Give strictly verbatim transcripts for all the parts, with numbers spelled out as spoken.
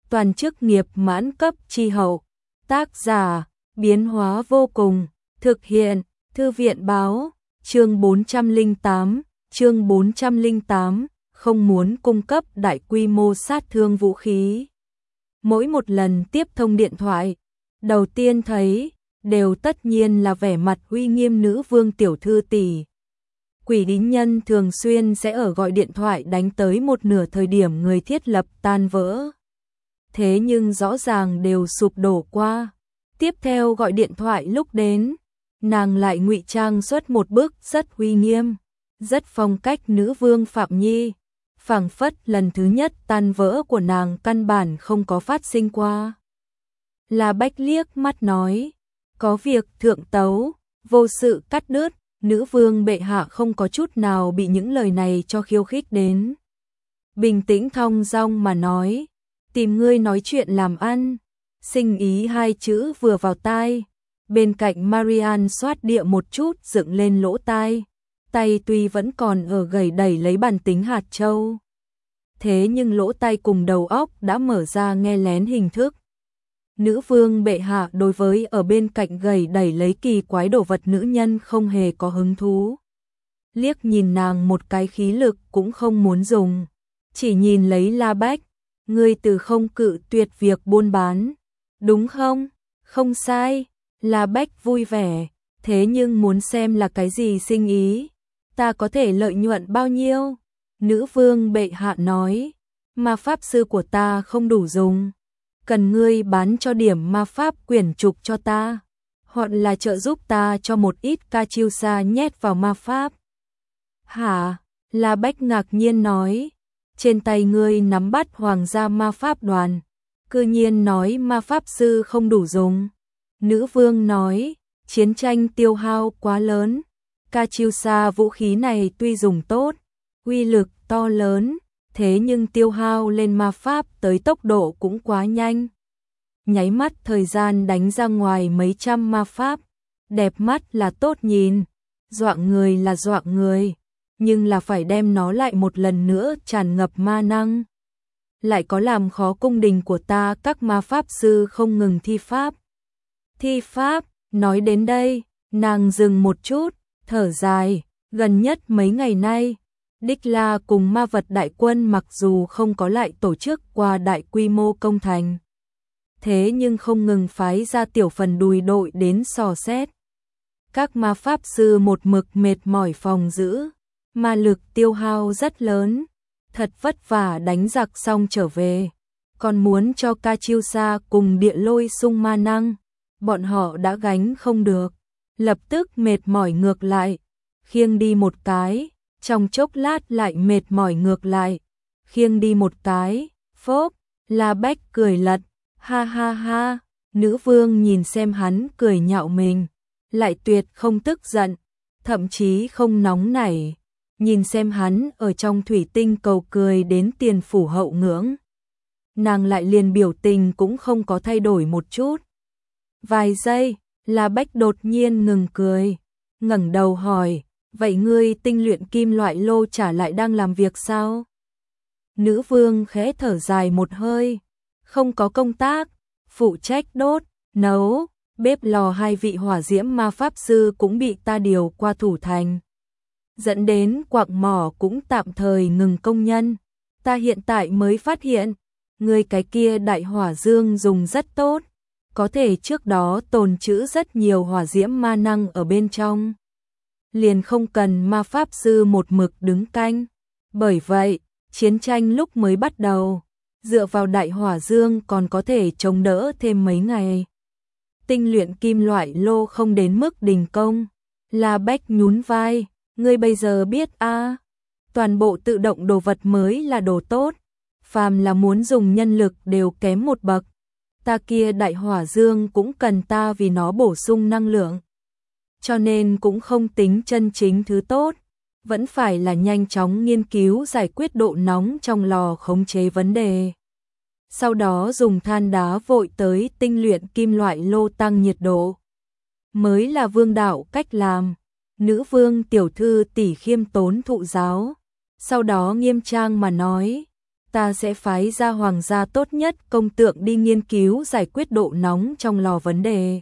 toàn chức nghiệp mãn cấp chi hậu. Tác giả, biến hóa vô cùng, thực hiện, Thư viện báo, chương bốn trăm lẻ tám, chương bốn trăm lẻ tám, không muốn cung cấp đại quy mô sát thương vũ khí. Mỗi một lần tiếp thông điện thoại, đầu tiên thấy, đều tất nhiên là vẻ mặt uy nghiêm nữ vương tiểu thư tỷ. Quỷ đính nhân thường xuyên sẽ ở gọi điện thoại đánh tới một nửa thời điểm người thiết lập tan vỡ. Thế nhưng rõ ràng đều sụp đổ qua. Tiếp theo gọi điện thoại lúc đến, nàng lại ngụy trang xuất một bức rất uy nghiêm, rất phong cách nữ vương Phạm Nhi. Phảng phất lần thứ nhất tan vỡ của nàng căn bản không có phát sinh qua. La Bách liếc mắt nói, có việc thượng tấu, vô sự cắt đứt. Nữ vương bệ hạ không có chút nào bị những lời này cho khiêu khích đến. Bình tĩnh thong dong mà nói, tìm ngươi nói chuyện làm ăn. Sinh ý hai chữ vừa vào tai, bên cạnh Marian xoát địa một chút dựng lên lỗ tai, tay tuy vẫn còn ở gầy đẩy lấy bàn tính hạt châu. Thế nhưng lỗ tai cùng đầu óc đã mở ra nghe lén hình thức. Nữ vương bệ hạ đối với ở bên cạnh gầy đẩy lấy kỳ quái đồ vật nữ nhân không hề có hứng thú. Liếc nhìn nàng một cái khí lực cũng không muốn dùng, chỉ nhìn lấy La Bách, ngươi từ không cự tuyệt việc buôn bán, đúng không? Không sai, La Bách vui vẻ, thế nhưng muốn xem là cái gì sinh ý, ta có thể lợi nhuận bao nhiêu? Nữ vương bệ hạ nói, ma pháp sư của ta không đủ dùng. Cần ngươi bán cho điểm ma pháp quyển trục cho ta, hoặc là trợ giúp ta cho một ít ca chiêu sa nhét vào ma pháp. Hả? La Bách ngạc nhiên nói, trên tay ngươi nắm bắt hoàng gia ma pháp đoàn, cư nhiên nói ma pháp sư không đủ dùng. Nữ vương nói, chiến tranh tiêu hao quá lớn, ca chiêu sa vũ khí này tuy dùng tốt, uy lực to lớn, thế nhưng tiêu hao lên ma pháp tới tốc độ cũng quá nhanh. Nháy mắt thời gian đánh ra ngoài mấy trăm ma pháp, đẹp mắt là tốt nhìn, dọa người là dọa người, nhưng là phải đem nó lại một lần nữa tràn ngập ma năng. Lại có làm khó cung đình của ta các ma pháp sư không ngừng thi pháp. Thi pháp, nói đến đây, nàng dừng một chút, thở dài, gần nhất mấy ngày nay, Đích La cùng ma vật đại quân mặc dù không có lại tổ chức qua đại quy mô công thành, thế nhưng không ngừng phái ra tiểu phần đùi đội đến sò xét. Các ma pháp sư một mực mệt mỏi phòng giữ, ma lực tiêu hao rất lớn, thật vất vả đánh giặc xong trở về, còn muốn cho ca chiêu sa cùng địa lôi sung ma năng, bọn họ đã gánh không được, lập tức mệt mỏi ngược lại, khiêng đi một cái. Trong chốc lát lại mệt mỏi ngược lại, khiêng đi một cái, phốp, La Bách cười lật, ha ha ha, nữ vương nhìn xem hắn cười nhạo mình, lại tuyệt không tức giận, thậm chí không nóng nảy, nhìn xem hắn ở trong thủy tinh cầu cười đến tiền phủ hậu ngưỡng. Nàng lại liền biểu tình cũng không có thay đổi một chút. Vài giây, La Bách đột nhiên ngừng cười, ngẩng đầu hỏi, vậy ngươi tinh luyện kim loại lô trả lại đang làm việc sao? Nữ vương khẽ thở dài một hơi, không có công tác, phụ trách đốt, nấu, bếp lò hai vị hỏa diễm ma pháp sư cũng bị ta điều qua thủ thành. Dẫn đến quặng mỏ cũng tạm thời ngừng công nhân, ta hiện tại mới phát hiện, ngươi cái kia đại hỏa dương dùng rất tốt, có thể trước đó tồn trữ rất nhiều hỏa diễm ma năng ở bên trong. Liền không cần ma pháp sư một mực đứng canh. Bởi vậy, chiến tranh lúc mới bắt đầu, dựa vào đại hỏa dương còn có thể chống đỡ thêm mấy ngày. Tinh luyện kim loại lô không đến mức đình công. La Bách nhún vai, ngươi bây giờ biết a, à, toàn bộ tự động đồ vật mới là đồ tốt, phàm là muốn dùng nhân lực đều kém một bậc. Ta kia đại hỏa dương cũng cần ta vì nó bổ sung năng lượng. Cho nên cũng không tính chân chính thứ tốt, vẫn phải là nhanh chóng nghiên cứu giải quyết độ nóng trong lò khống chế vấn đề. Sau đó dùng than đá vội tới tinh luyện kim loại lô tăng nhiệt độ. Mới là vương đạo cách làm. Nữ vương tiểu thư tỷ khiêm tốn thụ giáo. Sau đó nghiêm trang mà nói, ta sẽ phái ra hoàng gia tốt nhất công tượng đi nghiên cứu giải quyết độ nóng trong lò vấn đề.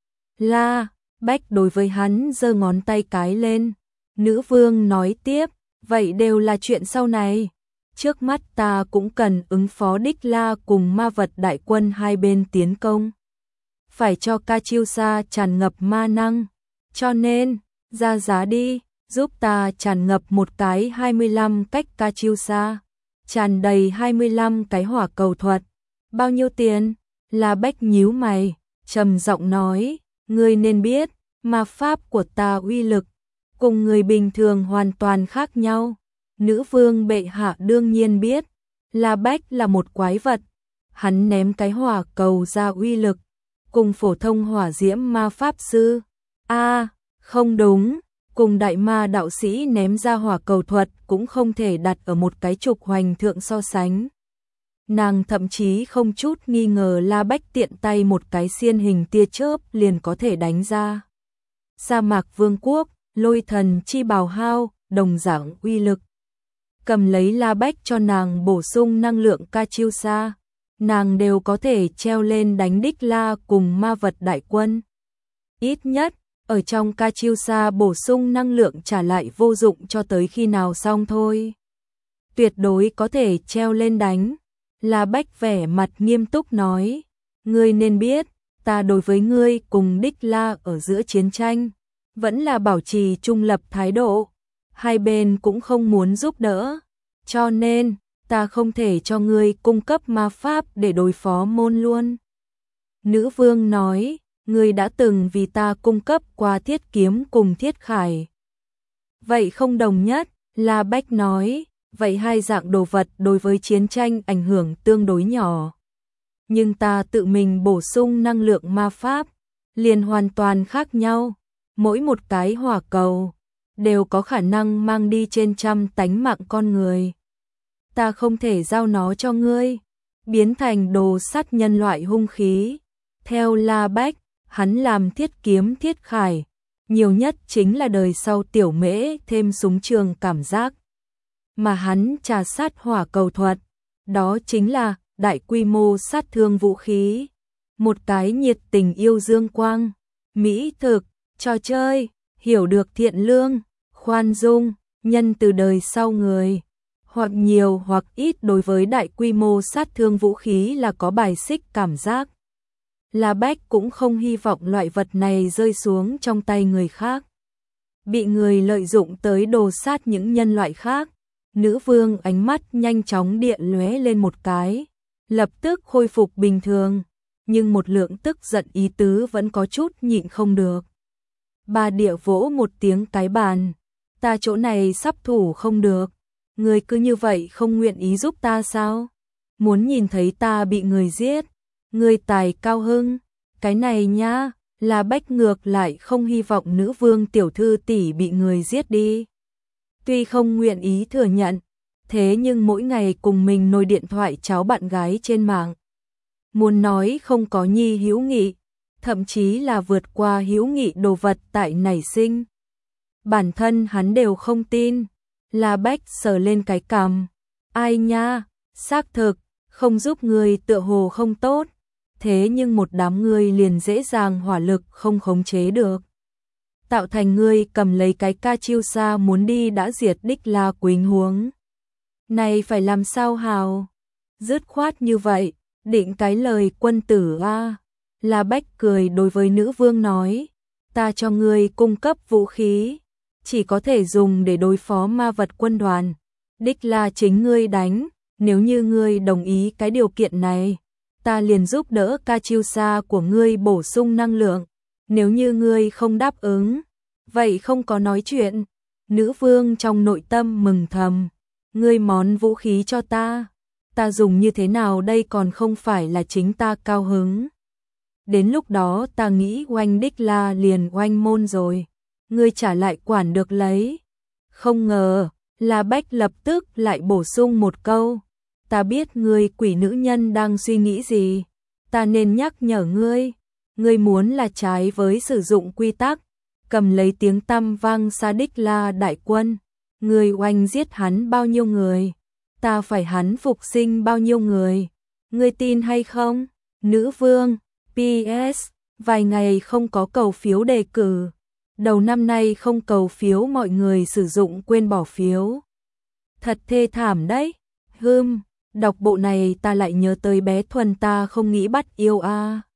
La Bách đối với hắn giơ ngón tay cái lên. Nữ vương nói tiếp, vậy đều là chuyện sau này. Trước mắt ta cũng cần ứng phó Đích La cùng ma vật đại quân hai bên tiến công. Phải cho Katyusha tràn ngập ma năng. Cho nên, ra giá đi, giúp ta tràn ngập một cái hai mươi lăm cách Katyusha. Tràn đầy hai mươi lăm cái hỏa cầu thuật. Bao nhiêu tiền? La Bách nhíu mày, trầm giọng nói, ngươi nên biết, ma pháp của ta uy lực cùng người bình thường hoàn toàn khác nhau. Nữ vương bệ hạ đương nhiên biết, La Bách là một quái vật. Hắn ném cái hỏa cầu ra uy lực cùng phổ thông hỏa diễm ma pháp sư. A, à, không đúng, cùng đại ma đạo sĩ ném ra hỏa cầu thuật cũng không thể đặt ở một cái trục hoành thượng so sánh. Nàng thậm chí không chút nghi ngờ La Bách tiện tay một cái xiên hình tia chớp liền có thể đánh ra. Sa mạc vương quốc, lôi thần chi bào hao, đồng dạng uy lực. Cầm lấy La Bách cho nàng bổ sung năng lượng Katyusha, nàng đều có thể treo lên đánh Đích La cùng ma vật đại quân. Ít nhất, ở trong Katyusha bổ sung năng lượng trả lại vô dụng cho tới khi nào xong thôi. Tuyệt đối có thể treo lên đánh. La Bách vẻ mặt nghiêm túc nói, ngươi nên biết, ta đối với ngươi cùng Đích La ở giữa chiến tranh, vẫn là bảo trì trung lập thái độ. Hai bên cũng không muốn giúp đỡ, cho nên, ta không thể cho ngươi cung cấp ma pháp để đối phó môn luôn. Nữ vương nói, ngươi đã từng vì ta cung cấp qua thiết kiếm cùng thiết khải. Vậy không đồng nhất, La Bách nói, vậy hai dạng đồ vật đối với chiến tranh ảnh hưởng tương đối nhỏ. Nhưng ta tự mình bổ sung năng lượng ma pháp, liền hoàn toàn khác nhau. Mỗi một cái hỏa cầu đều có khả năng mang đi trên trăm tánh mạng con người. Ta không thể giao nó cho ngươi, biến thành đồ sát nhân loại hung khí. Theo La Bách, hắn làm thiết kiếm thiết khải, nhiều nhất chính là đời sau tiểu mễ thêm súng trường cảm giác. Mà hắn trà sát hỏa cầu thuật, đó chính là đại quy mô sát thương vũ khí. Một cái nhiệt tình yêu dương quang, mỹ thực, trò chơi, hiểu được thiện lương, khoan dung, nhân từ đời sau người. Hoặc nhiều hoặc ít đối với đại quy mô sát thương vũ khí là có bài xích cảm giác. La Bách cũng không hy vọng loại vật này rơi xuống trong tay người khác. Bị người lợi dụng tới đồ sát những nhân loại khác. Nữ vương ánh mắt nhanh chóng điện lóe lên một cái, lập tức khôi phục bình thường, nhưng một lượng tức giận ý tứ vẫn có chút nhịn không được. Bà địa vỗ một tiếng cái bàn, ta chỗ này sắp thủ không được, người cứ như vậy không nguyện ý giúp ta sao? Muốn nhìn thấy ta bị người giết, người tài cao hưng, cái này nhá, là Bách ngược lại không hy vọng nữ vương tiểu thư tỷ bị người giết đi. Tuy không nguyện ý thừa nhận, thế nhưng mỗi ngày cùng mình nồi điện thoại cháu bạn gái trên mạng. Muốn nói không có nhi hữu nghị, thậm chí là vượt qua hữu nghị đồ vật tại nảy sinh. Bản thân hắn đều không tin. La Bách sờ lên cái cằm. Ai nha, xác thực, không giúp người tựa hồ không tốt. Thế nhưng một đám người liền dễ dàng hỏa lực không khống chế được. Tạo thành ngươi cầm lấy cái Katyusha muốn đi đã diệt Đích La quỳnh huống. Này phải làm sao hào? Dứt khoát như vậy, định cái lời quân tử a. La Bách cười đối với nữ vương nói, ta cho ngươi cung cấp vũ khí, chỉ có thể dùng để đối phó ma vật quân đoàn. Đích La chính ngươi đánh, nếu như ngươi đồng ý cái điều kiện này, ta liền giúp đỡ Katyusha của ngươi bổ sung năng lượng. Nếu như ngươi không đáp ứng, vậy không có nói chuyện. Nữ vương trong nội tâm mừng thầm, ngươi món vũ khí cho ta, ta dùng như thế nào đây còn không phải là chính ta cao hứng. Đến lúc đó ta nghĩ oanh Đích La liền oanh môn rồi, ngươi trả lại quản được lấy. Không ngờ, La Bách lập tức lại bổ sung một câu, ta biết ngươi quỷ nữ nhân đang suy nghĩ gì, ta nên nhắc nhở ngươi. Ngươi muốn là trái với sử dụng quy tắc, cầm lấy tiếng tăm vang xa Đích La đại quân, ngươi oanh giết hắn bao nhiêu người, ta phải hắn phục sinh bao nhiêu người, ngươi tin hay không? Nữ vương, pê ét, vài ngày không có cầu phiếu đề cử. Đầu năm nay không cầu phiếu mọi người sử dụng quên bỏ phiếu. Thật thê thảm đấy. Hừm, đọc bộ này ta lại nhớ tới bé Thuần ta không nghĩ bắt yêu a. À.